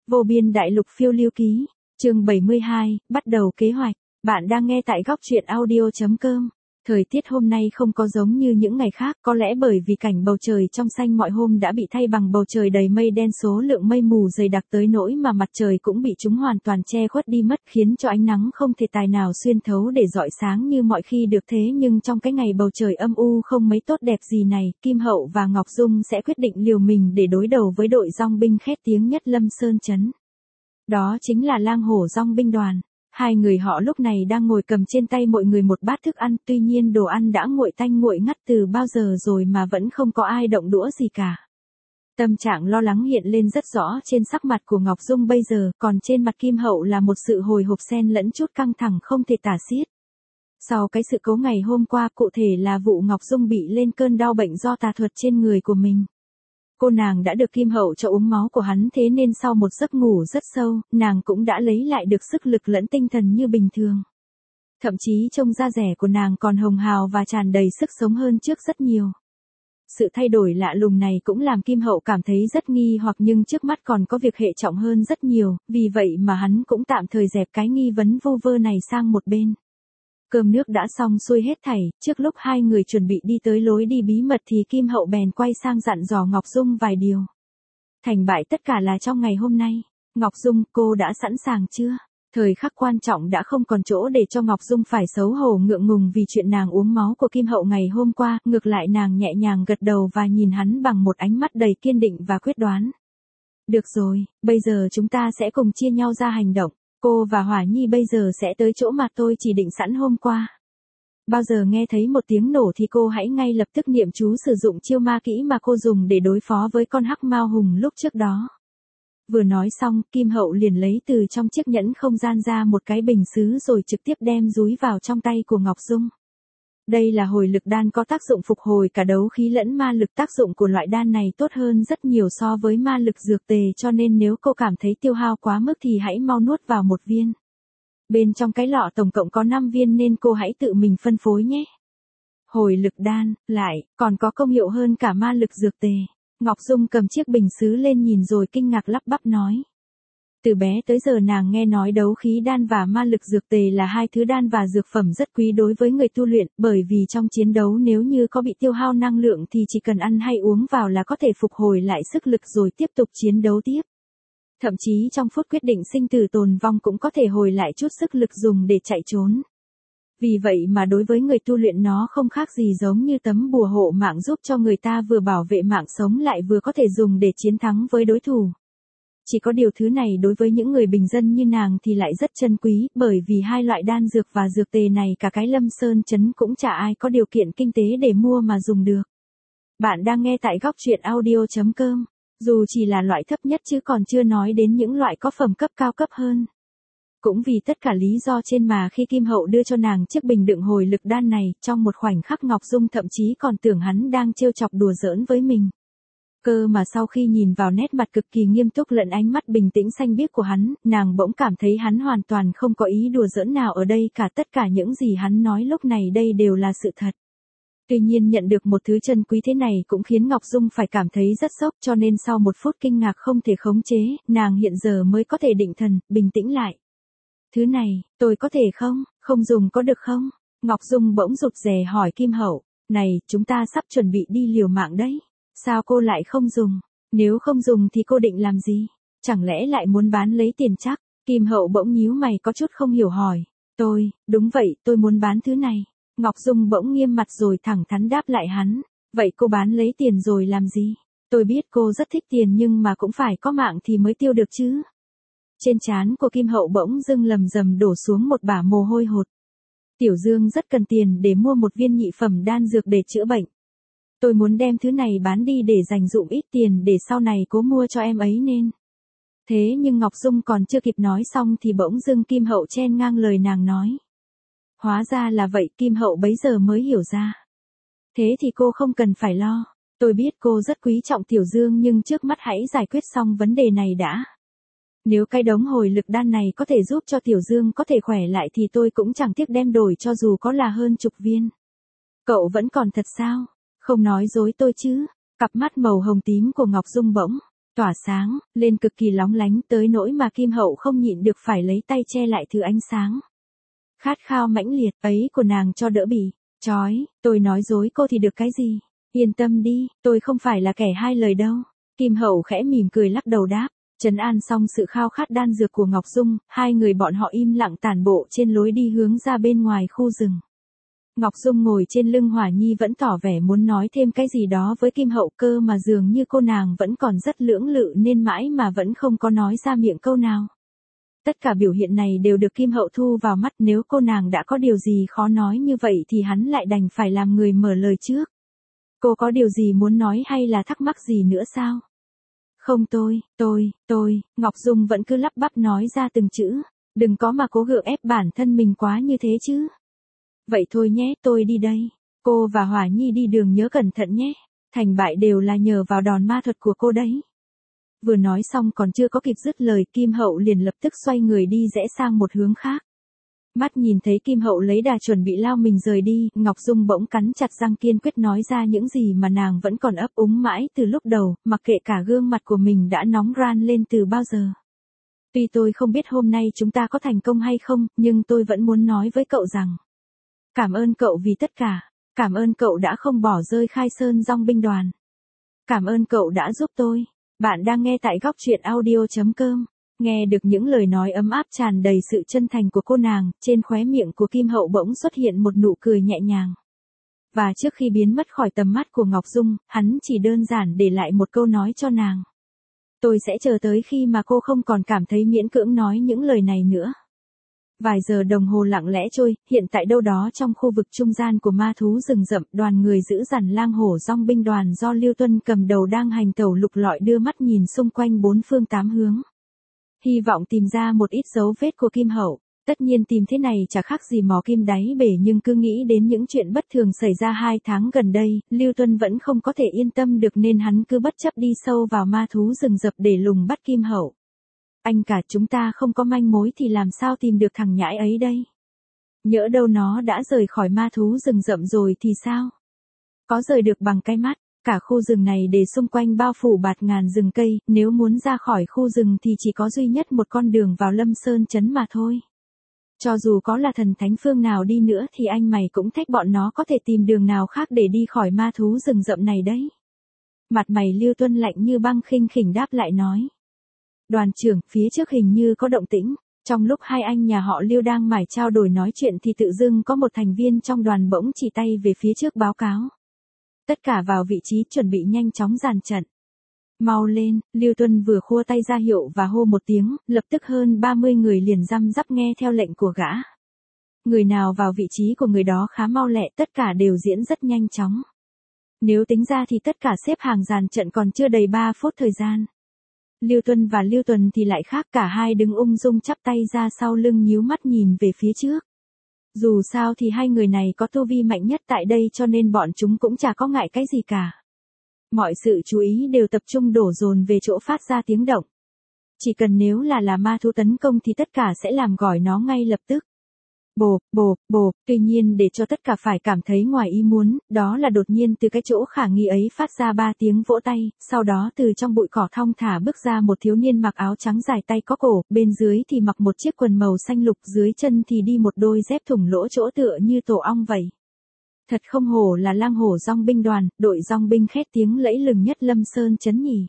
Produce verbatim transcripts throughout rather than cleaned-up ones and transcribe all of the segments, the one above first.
Vô biên đại lục phiêu lưu ký, chương bảy mươi hai, bắt đầu kế hoạch. Bạn đang nghe tại góc truyện audio.com. Thời tiết hôm nay không có giống như những ngày khác, có lẽ bởi vì cảnh bầu trời trong xanh mọi hôm đã bị thay bằng bầu trời đầy mây đen, số lượng mây mù dày đặc tới nỗi mà mặt trời cũng bị chúng hoàn toàn che khuất đi mất, khiến cho ánh nắng không thể tài nào xuyên thấu để rọi sáng như mọi khi được. Thế nhưng trong cái ngày bầu trời âm u không mấy tốt đẹp gì này, Kim Hậu và Ngọc Dung sẽ quyết định liều mình để đối đầu với đội dong binh khét tiếng nhất Lâm Sơn trấn. Đó chính là Lang Hổ dong binh đoàn. Hai người họ lúc này đang ngồi cầm trên tay mỗi người một bát thức ăn, tuy nhiên đồ ăn đã nguội tanh nguội ngắt từ bao giờ rồi mà vẫn không có ai động đũa gì cả. Tâm trạng lo lắng hiện lên rất rõ trên sắc mặt của Ngọc Dung bây giờ, còn trên mặt Kim Hậu là một sự hồi hộp xen lẫn chút căng thẳng không thể tả xiết. Sau cái sự cố ngày hôm qua, cụ thể là vụ Ngọc Dung bị lên cơn đau bệnh do tà thuật trên người của mình. Cô nàng đã được Kim Hậu cho uống máu của hắn, thế nên sau một giấc ngủ rất sâu, nàng cũng đã lấy lại được sức lực lẫn tinh thần như bình thường. Thậm chí trông da dẻ của nàng còn hồng hào và tràn đầy sức sống hơn trước rất nhiều. Sự thay đổi lạ lùng này cũng làm Kim Hậu cảm thấy rất nghi hoặc, nhưng trước mắt còn có việc hệ trọng hơn rất nhiều, vì vậy mà hắn cũng tạm thời dẹp cái nghi vấn vô vơ này sang một bên. Cơm nước đã xong xuôi hết thảy, trước lúc hai người chuẩn bị đi tới lối đi bí mật thì Kim Hậu bèn quay sang dặn dò Ngọc Dung vài điều. Thành bại tất cả là trong ngày hôm nay. Ngọc Dung, cô đã sẵn sàng chưa? Thời khắc quan trọng đã không còn chỗ để cho Ngọc Dung phải xấu hổ ngượng ngùng vì chuyện nàng uống máu của Kim Hậu ngày hôm qua, ngược lại nàng nhẹ nhàng gật đầu và nhìn hắn bằng một ánh mắt đầy kiên định và quyết đoán. Được rồi, bây giờ chúng ta sẽ cùng chia nhau ra hành động. Cô và Hỏa Nhi bây giờ sẽ tới chỗ mà tôi chỉ định sẵn hôm qua. Bao giờ nghe thấy một tiếng nổ thì cô hãy ngay lập tức niệm chú sử dụng chiêu ma kỹ mà cô dùng để đối phó với con hắc mao hùng lúc trước đó. Vừa nói xong, Kim Hậu liền lấy từ trong chiếc nhẫn không gian ra một cái bình sứ rồi trực tiếp đem dúi vào trong tay của Ngọc Dung. Đây là hồi lực đan có tác dụng phục hồi cả đấu khí lẫn ma lực. Tác dụng của loại đan này tốt hơn rất nhiều so với ma lực dược tề, cho nên nếu cô cảm thấy tiêu hao quá mức thì hãy mau nuốt vào một viên. Bên trong cái lọ tổng cộng có năm viên nên cô hãy tự mình phân phối nhé. Hồi lực đan, lại, còn có công hiệu hơn cả ma lực dược tề. Ngọc Dung cầm chiếc bình sứ lên nhìn rồi kinh ngạc lắp bắp nói. Từ bé tới giờ nàng nghe nói đấu khí đan và ma lực dược tề là hai thứ đan và dược phẩm rất quý đối với người tu luyện, bởi vì trong chiến đấu nếu như có bị tiêu hao năng lượng thì chỉ cần ăn hay uống vào là có thể phục hồi lại sức lực rồi tiếp tục chiến đấu tiếp. Thậm chí trong phút quyết định sinh tử tồn vong cũng có thể hồi lại chút sức lực dùng để chạy trốn. Vì vậy mà đối với người tu luyện nó không khác gì giống như tấm bùa hộ mạng, giúp cho người ta vừa bảo vệ mạng sống lại vừa có thể dùng để chiến thắng với đối thủ. Chỉ có điều thứ này đối với những người bình dân như nàng thì lại rất chân quý, bởi vì hai loại đan dược và dược tề này cả cái Lâm Sơn trấn cũng chả ai có điều kiện kinh tế để mua mà dùng được. Bạn đang nghe tại góc truyện audio.com, dù chỉ là loại thấp nhất chứ còn chưa nói đến những loại có phẩm cấp cao cấp hơn. Cũng vì tất cả lý do trên mà khi Kim Hậu đưa cho nàng chiếc bình đựng hồi lực đan này, trong một khoảnh khắc Ngọc Dung thậm chí còn tưởng hắn đang trêu chọc đùa giỡn với mình. Cơ mà sau khi nhìn vào nét mặt cực kỳ nghiêm túc lẫn ánh mắt bình tĩnh xanh biếc của hắn, nàng bỗng cảm thấy hắn hoàn toàn không có ý đùa giỡn nào ở đây cả. Tất cả những gì hắn nói lúc này đây đều là sự thật. Tuy nhiên nhận được một thứ chân quý thế này cũng khiến Ngọc Dung phải cảm thấy rất sốc, cho nên sau một phút kinh ngạc không thể khống chế, nàng hiện giờ mới có thể định thần, bình tĩnh lại. Thứ này, tôi có thể không, không dùng có được không? Ngọc Dung bỗng rụt rè hỏi Kim Hậu, này, chúng ta sắp chuẩn bị đi liều mạng đấy. Sao cô lại không dùng? Nếu không dùng thì cô định làm gì? Chẳng lẽ lại muốn bán lấy tiền chắc? Kim Hậu bỗng nhíu mày có chút không hiểu hỏi. Tôi, đúng vậy, tôi muốn bán thứ này. Ngọc Dung bỗng nghiêm mặt rồi thẳng thắn đáp lại hắn. Vậy cô bán lấy tiền rồi làm gì? Tôi biết cô rất thích tiền nhưng mà cũng phải có mạng thì mới tiêu được chứ. Trên trán của Kim Hậu bỗng dưng lầm rầm đổ xuống một bả mồ hôi hột. Tiểu Dương rất cần tiền để mua một viên nhị phẩm đan dược để chữa bệnh. Tôi muốn đem thứ này bán đi để dành dụm ít tiền để sau này cố mua cho em ấy nên. Thế nhưng Ngọc Dung còn chưa kịp nói xong thì bỗng dưng Kim Hậu chen ngang lời nàng nói. Hóa ra là vậy, Kim Hậu bấy giờ mới hiểu ra. Thế thì cô không cần phải lo. Tôi biết cô rất quý trọng Tiểu Dương nhưng trước mắt hãy giải quyết xong vấn đề này đã. Nếu cái đống hồi lực đan này có thể giúp cho Tiểu Dương có thể khỏe lại thì tôi cũng chẳng tiếc đem đổi cho dù có là hơn chục viên. Cậu vẫn còn thật sao? Không nói dối tôi chứ? Cặp mắt màu hồng tím của Ngọc Dung bỗng tỏa sáng, lên cực kỳ lóng lánh tới nỗi mà Kim Hậu không nhịn được phải lấy tay che lại thứ ánh sáng. Khát khao mãnh liệt ấy của nàng cho đỡ bị chói, tôi nói dối cô thì được cái gì? Yên tâm đi, tôi không phải là kẻ hai lời đâu. Kim Hậu khẽ mỉm cười lắc đầu đáp. Trấn an xong sự khao khát đan dược của Ngọc Dung, hai người bọn họ im lặng tản bộ trên lối đi hướng ra bên ngoài khu rừng. Ngọc Dung ngồi trên lưng Hỏa Nhi vẫn tỏ vẻ muốn nói thêm cái gì đó với Kim Hậu cơ mà dường như cô nàng vẫn còn rất lưỡng lự nên mãi mà vẫn không có nói ra miệng câu nào. Tất cả biểu hiện này đều được Kim Hậu thu vào mắt, nếu cô nàng đã có điều gì khó nói như vậy thì hắn lại đành phải làm người mở lời trước. Cô có điều gì muốn nói hay là thắc mắc gì nữa sao? Không tôi, tôi, tôi, Ngọc Dung vẫn cứ lắp bắp nói ra từng chữ, đừng có mà cố gượng ép bản thân mình quá như thế chứ. Vậy thôi nhé, tôi đi đây. Cô và Hỏa Nhi đi đường nhớ cẩn thận nhé, thành bại đều là nhờ vào đòn ma thuật của cô đấy. Vừa nói xong còn chưa có kịp dứt lời, Kim Hậu liền lập tức xoay người đi rẽ sang một hướng khác. Mắt nhìn thấy Kim Hậu lấy đà chuẩn bị lao mình rời đi, Ngọc Dung bỗng cắn chặt răng kiên quyết nói ra những gì mà nàng vẫn còn ấp úng mãi từ lúc đầu, mặc kệ cả gương mặt của mình đã nóng ran lên từ bao giờ. Tuy tôi không biết hôm nay chúng ta có thành công hay không, nhưng tôi vẫn muốn nói với cậu rằng. Cảm ơn cậu vì tất cả, cảm ơn cậu đã không bỏ rơi Khai Sơn Dong binh đoàn. Cảm ơn cậu đã giúp tôi. Bạn đang nghe tại góc truyện audio chấm com. Nghe được những lời nói ấm áp tràn đầy sự chân thành của cô nàng, trên khóe miệng của Kim Hậu bỗng xuất hiện một nụ cười nhẹ nhàng. Và trước khi biến mất khỏi tầm mắt của Ngọc Dung, hắn chỉ đơn giản để lại một câu nói cho nàng. Tôi sẽ chờ tới khi mà cô không còn cảm thấy miễn cưỡng nói những lời này nữa. Vài giờ đồng hồ lặng lẽ trôi, hiện tại đâu đó trong khu vực trung gian của ma thú rừng rậm, đoàn người giữ dằn lang hổ dong binh đoàn do Lưu Tuân cầm đầu đang hành tẩu lục lọi đưa mắt nhìn xung quanh bốn phương tám hướng. Hy vọng tìm ra một ít dấu vết của Kim Hậu. Tất nhiên tìm thế này chả khác gì mò kim đáy bể, nhưng cứ nghĩ đến những chuyện bất thường xảy ra hai tháng gần đây, Lưu Tuân vẫn không có thể yên tâm được nên hắn cứ bất chấp đi sâu vào ma thú rừng rậm để lùng bắt Kim Hậu. Anh cả, chúng ta không có manh mối thì làm sao tìm được thằng nhãi ấy đây? Nhỡ đâu nó đã rời khỏi ma thú rừng rậm rồi thì sao? Có rời được bằng cái mắt? Cả khu rừng này để xung quanh bao phủ bạt ngàn rừng cây, nếu muốn ra khỏi khu rừng thì chỉ có duy nhất một con đường vào Lâm Sơn trấn mà thôi. Cho dù có là thần thánh phương nào đi nữa thì anh mày cũng thách bọn nó có thể tìm đường nào khác để đi khỏi ma thú rừng rậm này đấy. Mặt mày Lưu Tuân lạnh như băng, khinh khỉnh đáp lại nói. Đoàn trưởng, phía trước hình như có động tĩnh. Trong lúc hai anh nhà họ Lưu đang mải trao đổi nói chuyện thì tự dưng có một thành viên trong đoàn bỗng chỉ tay về phía trước báo cáo. Tất cả vào vị trí chuẩn bị nhanh chóng dàn trận. Mau lên, Lưu Tuân vừa khua tay ra hiệu và hô một tiếng, lập tức hơn ba mươi người liền răm rắp nghe theo lệnh của gã. Người nào vào vị trí của người đó khá mau lẹ, tất cả đều diễn rất nhanh chóng. Nếu tính ra thì tất cả xếp hàng dàn trận còn chưa đầy ba phút thời gian. Lưu Tuân và Lưu Tuần thì lại khác, cả hai đứng ung dung chắp tay ra sau lưng nhíu mắt nhìn về phía trước. Dù sao thì hai người này có tu vi mạnh nhất tại đây cho nên bọn chúng cũng chả có ngại cái gì cả. Mọi sự chú ý đều tập trung đổ dồn về chỗ phát ra tiếng động. Chỉ cần nếu là là ma thú tấn công thì tất cả sẽ làm gỏi nó ngay lập tức. Bộp, bộp, bộp, tuy nhiên để cho tất cả phải cảm thấy ngoài ý muốn, đó là đột nhiên từ cái chỗ khả nghi ấy phát ra ba tiếng vỗ tay, sau đó từ trong bụi cỏ thong thả bước ra một thiếu niên mặc áo trắng dài tay có cổ, bên dưới thì mặc một chiếc quần màu xanh lục, dưới chân thì đi một đôi dép thủng lỗ chỗ tựa như tổ ong vậy. Thật không hổ là lang hổ dong binh đoàn, đội dong binh khét tiếng lẫy lừng nhất Lâm Sơn trấn nhỉ.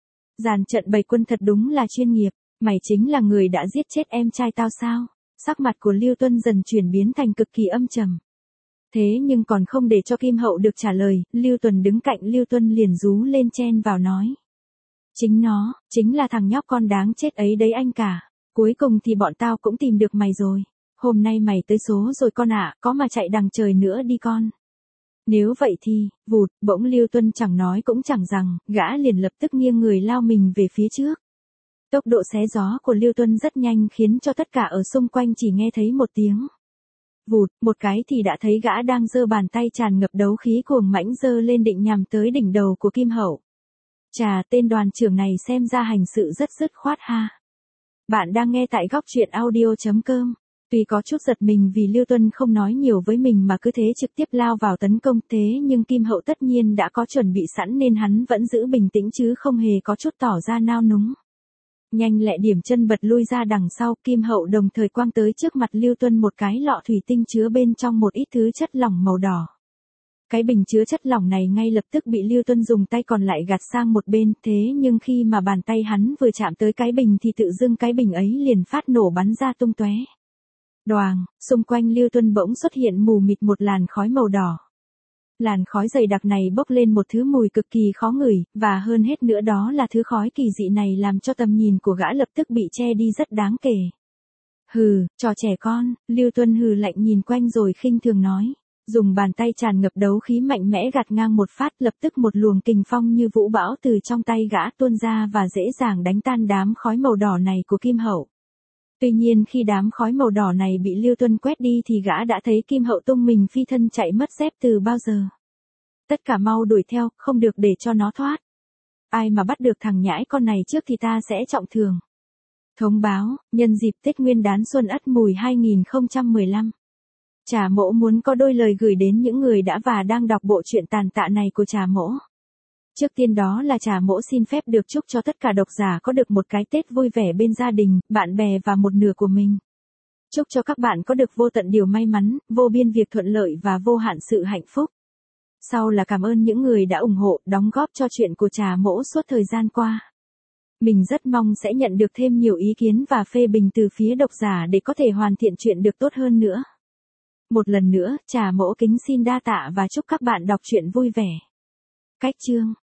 Dàn trận bày quân thật đúng là chuyên nghiệp, mày chính là người đã giết chết em trai tao sao? Sắc mặt của Lưu Tuân dần chuyển biến thành cực kỳ âm trầm. Thế nhưng còn không để cho Kim Hậu được trả lời, Lưu Tuần đứng cạnh Lưu Tuân liền rú lên chen vào nói. Chính nó, chính là thằng nhóc con đáng chết ấy đấy anh cả. Cuối cùng thì bọn tao cũng tìm được mày rồi. Hôm nay mày tới số rồi con ạ, có mà chạy đằng trời nữa đi con. Nếu vậy thì, vụt, bỗng Lưu Tuân chẳng nói cũng chẳng rằng, gã liền lập tức nghiêng người lao mình về phía trước. Tốc độ xé gió của Lưu Tuân rất nhanh khiến cho tất cả ở xung quanh chỉ nghe thấy một tiếng. Vụt, một cái thì đã thấy gã đang giơ bàn tay tràn ngập đấu khí cuồng mãnh giơ lên định nhằm tới đỉnh đầu của Kim Hậu. Chà, tên đoàn trưởng này xem ra hành sự rất dứt khoát ha. Bạn đang nghe tại góc truyện audio chấm com. Tuy có chút giật mình vì Lưu Tuân không nói nhiều với mình mà cứ thế trực tiếp lao vào tấn công thế nhưng Kim Hậu tất nhiên đã có chuẩn bị sẵn nên hắn vẫn giữ bình tĩnh chứ không hề có chút tỏ ra nao núng. Nhanh lẹ điểm chân bật lui ra đằng sau, Kim Hậu đồng thời quăng tới trước mặt Lưu Tuân một cái lọ thủy tinh chứa bên trong một ít thứ chất lỏng màu đỏ. Cái bình chứa chất lỏng này ngay lập tức bị Lưu Tuân dùng tay còn lại gạt sang một bên, thế nhưng khi mà bàn tay hắn vừa chạm tới cái bình thì tự dưng cái bình ấy liền phát nổ bắn ra tung tóe. Đoàng, xung quanh Lưu Tuân bỗng xuất hiện mù mịt một làn khói màu đỏ. Làn khói dày đặc này bốc lên một thứ mùi cực kỳ khó ngửi, và hơn hết nữa đó là thứ khói kỳ dị này làm cho tầm nhìn của gã lập tức bị che đi rất đáng kể. Hừ, trò trẻ con, Lưu Tuân hừ lạnh nhìn quanh rồi khinh thường nói. Dùng bàn tay tràn ngập đấu khí mạnh mẽ gạt ngang một phát, lập tức một luồng kình phong như vũ bão từ trong tay gã tuôn ra và dễ dàng đánh tan đám khói màu đỏ này của Kim Hậu. Tuy nhiên khi đám khói màu đỏ này bị Lưu Tuân quét đi thì gã đã thấy Kim Hậu tung mình phi thân chạy mất dép từ bao giờ. Tất cả mau đuổi theo, không được để cho nó thoát. Ai mà bắt được thằng nhãi con này trước thì ta sẽ trọng thưởng. Thông báo, nhân dịp Tết Nguyên đán Xuân Ất Mùi hai nghìn không trăm mười lăm. Trà Mỗ muốn có đôi lời gửi đến những người đã và đang đọc bộ truyện tàn tạ này của Trà Mỗ. Trước tiên đó là Trà Mỗ xin phép được chúc cho tất cả độc giả có được một cái Tết vui vẻ bên gia đình, bạn bè và một nửa của mình. Chúc cho các bạn có được vô tận điều may mắn, vô biên việc thuận lợi và vô hạn sự hạnh phúc. Sau là cảm ơn những người đã ủng hộ, đóng góp cho chuyện của Trà Mỗ suốt thời gian qua. Mình rất mong sẽ nhận được thêm nhiều ý kiến và phê bình từ phía độc giả để có thể hoàn thiện chuyện được tốt hơn nữa. Một lần nữa, Trà Mỗ kính xin đa tạ và chúc các bạn đọc truyện vui vẻ. Cách chương